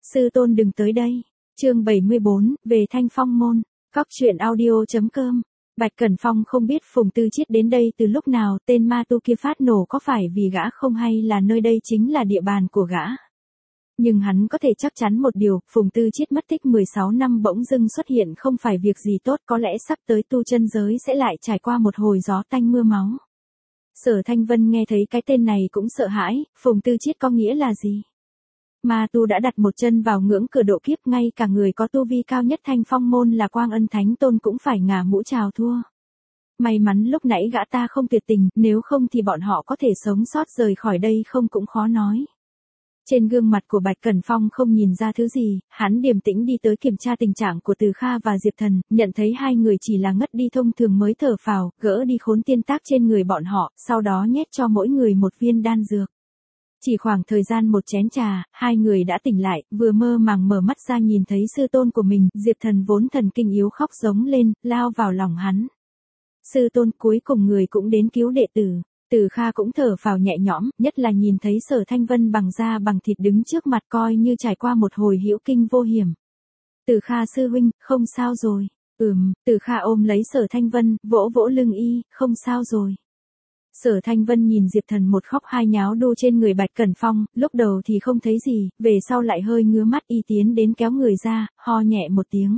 Sư tôn đừng tới đây. Chương 74, về Thanh Phong môn. Cóc truyện audio.com. Bạch Cẩn Phong không biết Phùng Tư Chiết đến đây từ lúc nào, tên ma tu kia phát nổ có phải vì gã không hay là nơi đây chính là địa bàn của gã. Nhưng hắn có thể chắc chắn một điều, Phùng Tư Chiết mất tích 16 năm bỗng dưng xuất hiện không phải việc gì tốt, có lẽ sắp tới tu chân giới sẽ lại trải qua một hồi gió tanh mưa máu. Sở Thanh Vân nghe thấy cái tên này cũng sợ hãi, Phùng Tư Chiết có nghĩa là gì? Ma tu đã đặt một chân vào ngưỡng cửa độ kiếp, ngay cả người có tu vi cao nhất Thanh Phong môn là Quang Ân Thánh Tôn cũng phải ngả mũ chào thua. May mắn lúc nãy gã ta không tuyệt tình, nếu không thì bọn họ có thể sống sót rời khỏi đây không cũng khó nói. Trên gương mặt của Bạch Cẩn Phong không nhìn ra thứ gì, hắn điềm tĩnh đi tới kiểm tra tình trạng của Từ Kha và Diệp Thần, nhận thấy hai người chỉ là ngất đi thông thường mới thở phào, gỡ đi khốn tiên tác trên người bọn họ, sau đó nhét cho mỗi người một viên đan dược. Chỉ khoảng thời gian một chén trà, hai người đã tỉnh lại, vừa mơ màng mở mắt ra nhìn thấy sư tôn của mình, Diệp Thần vốn thần kinh yếu khóc giống lên, lao vào lòng hắn. Sư tôn, cuối cùng người cũng đến cứu đệ tử. Từ Kha cũng thở phào nhẹ nhõm, nhất là nhìn thấy Sở Thanh Vân bằng da bằng thịt đứng trước mặt coi như trải qua một hồi hữu kinh vô hiểm. Từ Kha sư huynh, không sao rồi. Từ Kha ôm lấy Sở Thanh Vân, vỗ vỗ lưng y, không sao rồi. Sở Thanh Vân nhìn Diệp Thần một khóc hai nháo đu trên người Bạch Cẩn Phong, lúc đầu thì không thấy gì, về sau lại hơi ngứa mắt, y tiến đến kéo người ra, ho nhẹ một tiếng.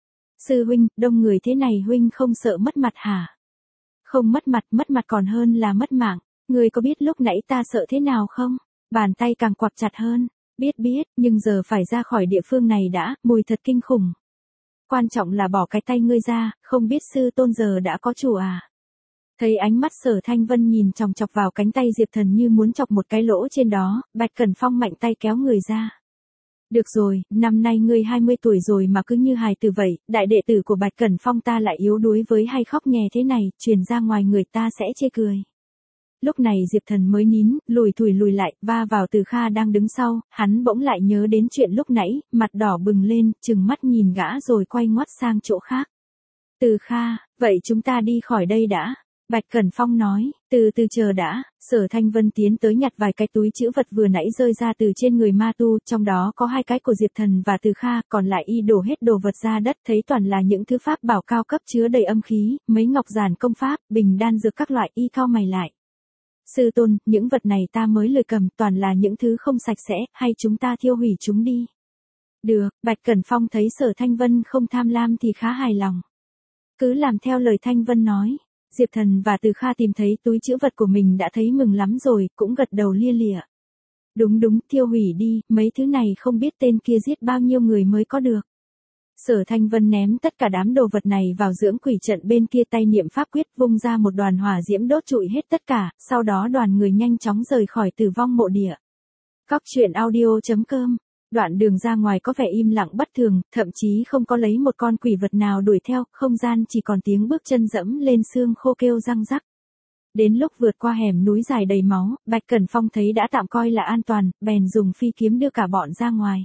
Sư huynh, đông người thế này huynh không sợ mất mặt hả? Không mất mặt còn hơn là mất mạng. Người có biết lúc nãy ta sợ thế nào không? Bàn tay càng quặp chặt hơn. Biết, nhưng giờ phải ra khỏi địa phương này đã, mùi thật kinh khủng. Quan trọng là bỏ cái tay ngươi ra, không biết sư tôn giờ đã có chủ à? Thấy ánh mắt Sở Thanh Vân nhìn chòng chọc vào cánh tay Diệp Thần như muốn chọc một cái lỗ trên đó, Bạch Cẩn Phong mạnh tay kéo người ra. Được rồi, năm nay ngươi 20 tuổi rồi mà cứ như hài tử vậy, đại đệ tử của Bạch Cẩn Phong ta lại yếu đuối với hay khóc nhè thế này, truyền ra ngoài người ta sẽ chê cười. Lúc này Diệp Thần mới nín, lùi lại, va vào Từ Kha đang đứng sau, hắn bỗng lại nhớ đến chuyện lúc nãy, mặt đỏ bừng lên, trừng mắt nhìn gã rồi quay ngoắt sang chỗ khác. Từ Kha, vậy chúng ta đi khỏi đây đã. Bạch Cẩn Phong nói, từ từ chờ đã. Sở Thanh Vân tiến tới nhặt vài cái túi trữ vật vừa nãy rơi ra từ trên người ma tu, trong đó có 2 cái của Diệp Thần và Từ Kha, còn lại y đổ hết đồ vật ra đất, thấy toàn là những thứ pháp bảo cao cấp chứa đầy âm khí, mấy ngọc giản công pháp, bình đan dược các loại, y cau mày lại. Sư tôn, những vật này ta mới lười cầm, toàn là những thứ không sạch sẽ, hay chúng ta thiêu hủy chúng đi. Được, Bạch Cẩn Phong thấy Sở Thanh Vân không tham lam thì khá hài lòng. Cứ làm theo lời Thanh Vân nói. Diệp Thần và Từ Kha tìm thấy túi trữ vật của mình đã thấy mừng lắm rồi, cũng gật đầu lia lịa. Đúng, thiêu hủy đi, mấy thứ này không biết tên kia giết bao nhiêu người mới có được. Sở Thanh Vân ném tất cả đám đồ vật này vào dưỡng quỷ trận bên kia, tay niệm pháp quyết vung ra một đoàn hỏa diễm đốt trụi hết tất cả, sau đó đoàn người nhanh chóng rời khỏi Tử Vong mộ địa. Cóc truyện audio.com. Đoạn đường ra ngoài có vẻ im lặng bất thường, thậm chí không có lấy một con quỷ vật nào đuổi theo, không gian chỉ còn tiếng bước chân dẫm lên xương khô kêu răng rắc. Đến lúc vượt qua hẻm núi dài đầy máu, Bạch Cẩn Phong thấy đã tạm coi là an toàn, bèn dùng phi kiếm đưa cả bọn ra ngoài.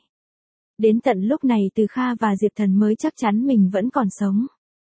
Đến tận lúc này Từ Kha và Diệp Thần mới chắc chắn mình vẫn còn sống.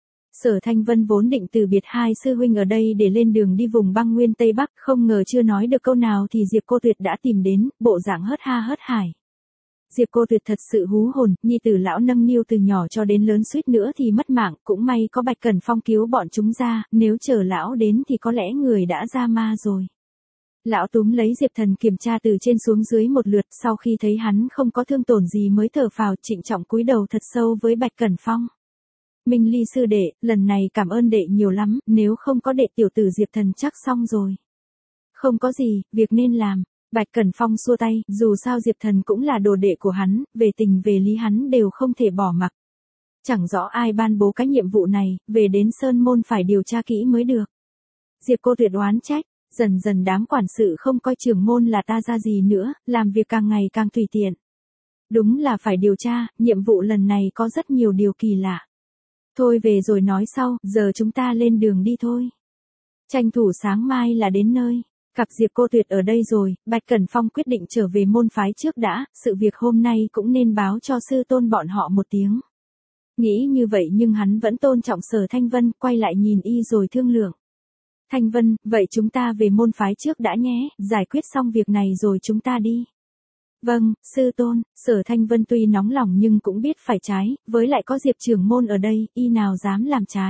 Sở Thanh Vân vốn định từ biệt hai sư huynh ở đây để lên đường đi vùng băng nguyên Tây Bắc, không ngờ chưa nói được câu nào thì Diệp Cô Tuyệt đã tìm đến, bộ dạng hớt ha hớt hải. Diệp Cô Tuyệt thật sự hú hồn, nhi tử lão nâng niu từ nhỏ cho đến lớn suýt nữa thì mất mạng, cũng may có Bạch Cẩn Phong cứu bọn chúng ra, nếu chờ lão đến thì có lẽ người đã ra ma rồi. Lão túm lấy Diệp Thần kiểm tra từ trên xuống dưới một lượt, sau khi thấy hắn không có thương tổn gì mới thở phào, trịnh trọng cúi đầu thật sâu với Bạch Cẩn Phong. Minh Ly sư đệ, lần này cảm ơn đệ nhiều lắm, nếu không có đệ tiểu tử Diệp Thần chắc xong rồi. Không có gì, việc nên làm. Bạch Cẩn Phong xua tay, dù sao Diệp Thần cũng là đồ đệ của hắn, về tình về lý hắn đều không thể bỏ mặc. Chẳng rõ ai ban bố cái nhiệm vụ này, về đến Sơn Môn phải điều tra kỹ mới được. Diệp Cô Tuyệt oán trách, dần dần đám quản sự không coi trưởng môn là ta ra gì nữa, làm việc càng ngày càng tùy tiện. Đúng là phải điều tra, nhiệm vụ lần này có rất nhiều điều kỳ lạ. Thôi về rồi nói sau, giờ chúng ta lên đường đi thôi. Tranh thủ sáng mai là đến nơi. Gặp Diệp Cô Tuyệt ở đây rồi, Bạch Cẩn Phong quyết định trở về môn phái trước đã, sự việc hôm nay cũng nên báo cho sư tôn bọn họ một tiếng. Nghĩ như vậy nhưng hắn vẫn tôn trọng Sở Thanh Vân, quay lại nhìn y rồi thương lượng. Thanh Vân, vậy chúng ta về môn phái trước đã nhé, giải quyết xong việc này rồi chúng ta đi. Vâng, sư tôn. Sở Thanh Vân tuy nóng lòng nhưng cũng biết phải trái, với lại có Diệp trưởng môn ở đây, y nào dám làm trái.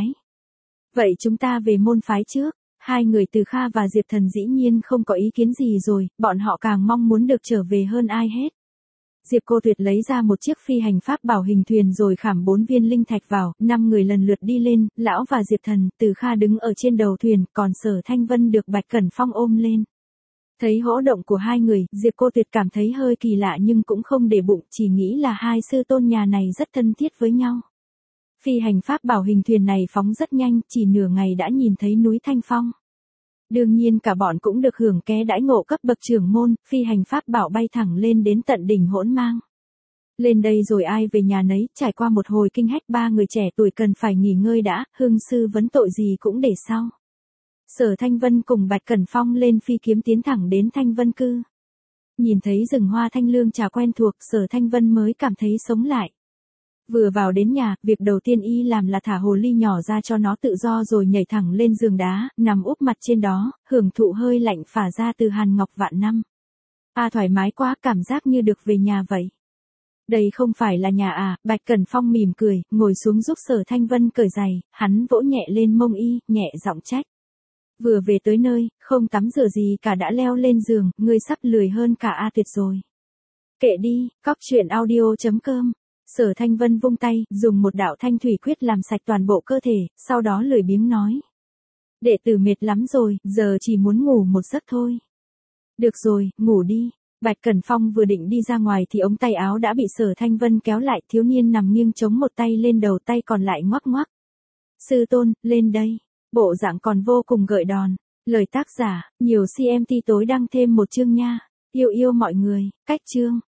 Vậy chúng ta về môn phái trước. Hai người Từ Kha và Diệp Thần dĩ nhiên không có ý kiến gì rồi, bọn họ càng mong muốn được trở về hơn ai hết. Diệp Cô Tuyệt lấy ra một chiếc phi hành pháp bảo hình thuyền rồi khảm 4 viên linh thạch vào, 5 người lần lượt đi lên, lão và Diệp Thần, Từ Kha đứng ở trên đầu thuyền, còn Sở Thanh Vân được Bạch Cẩn Phong ôm lên. Thấy hỗ động của hai người, Diệp Cô Tuyệt cảm thấy hơi kỳ lạ nhưng cũng không để bụng, chỉ nghĩ là hai sư tôn nhà này rất thân thiết với nhau. Phi hành pháp bảo hình thuyền này phóng rất nhanh, chỉ nửa ngày đã nhìn thấy núi Thanh Phong. Đương nhiên cả bọn cũng được hưởng ké đãi ngộ cấp bậc trưởng môn, phi hành pháp bảo bay thẳng lên đến tận đỉnh Hỗn Mang. Lên đây rồi ai về nhà nấy, trải qua một hồi kinh hách ba người trẻ tuổi cần phải nghỉ ngơi đã, hương sư vấn tội gì cũng để sau. Sở Thanh Vân cùng Bạch Cẩn Phong lên phi kiếm tiến thẳng đến Thanh Vân Cư. Nhìn thấy rừng hoa thanh lương trà quen thuộc, Sở Thanh Vân mới cảm thấy sống lại. Vừa vào đến nhà, việc đầu tiên y làm là thả hồ ly nhỏ ra cho nó tự do rồi nhảy thẳng lên giường đá, nằm úp mặt trên đó, hưởng thụ hơi lạnh phả ra từ hàn ngọc vạn năm. Thoải mái quá, cảm giác như được về nhà vậy. Đây không phải là nhà à, Bạch Cẩn Phong mỉm cười, ngồi xuống giúp Sở Thanh Vân cởi giày, hắn vỗ nhẹ lên mông y, nhẹ giọng trách. Vừa về tới nơi, không tắm rửa gì cả đã leo lên giường, ngươi sắp lười hơn cả A Tuyệt rồi. Kệ đi, cóc truyện audio.com. Sở Thanh Vân vung tay, dùng một đạo thanh thủy quyết làm sạch toàn bộ cơ thể, sau đó lười biếng nói. Đệ tử mệt lắm rồi, giờ chỉ muốn ngủ một giấc thôi. Được rồi, ngủ đi. Bạch Cẩn Phong vừa định đi ra ngoài thì ống tay áo đã bị Sở Thanh Vân kéo lại, thiếu niên nằm nghiêng chống một tay lên đầu, tay còn lại ngoắc ngoắc. Sư tôn, lên đây. Bộ dạng còn vô cùng gợi đòn. Lời tác giả, nhiều CMT tối đăng thêm một chương nha. Yêu yêu mọi người, cách chương.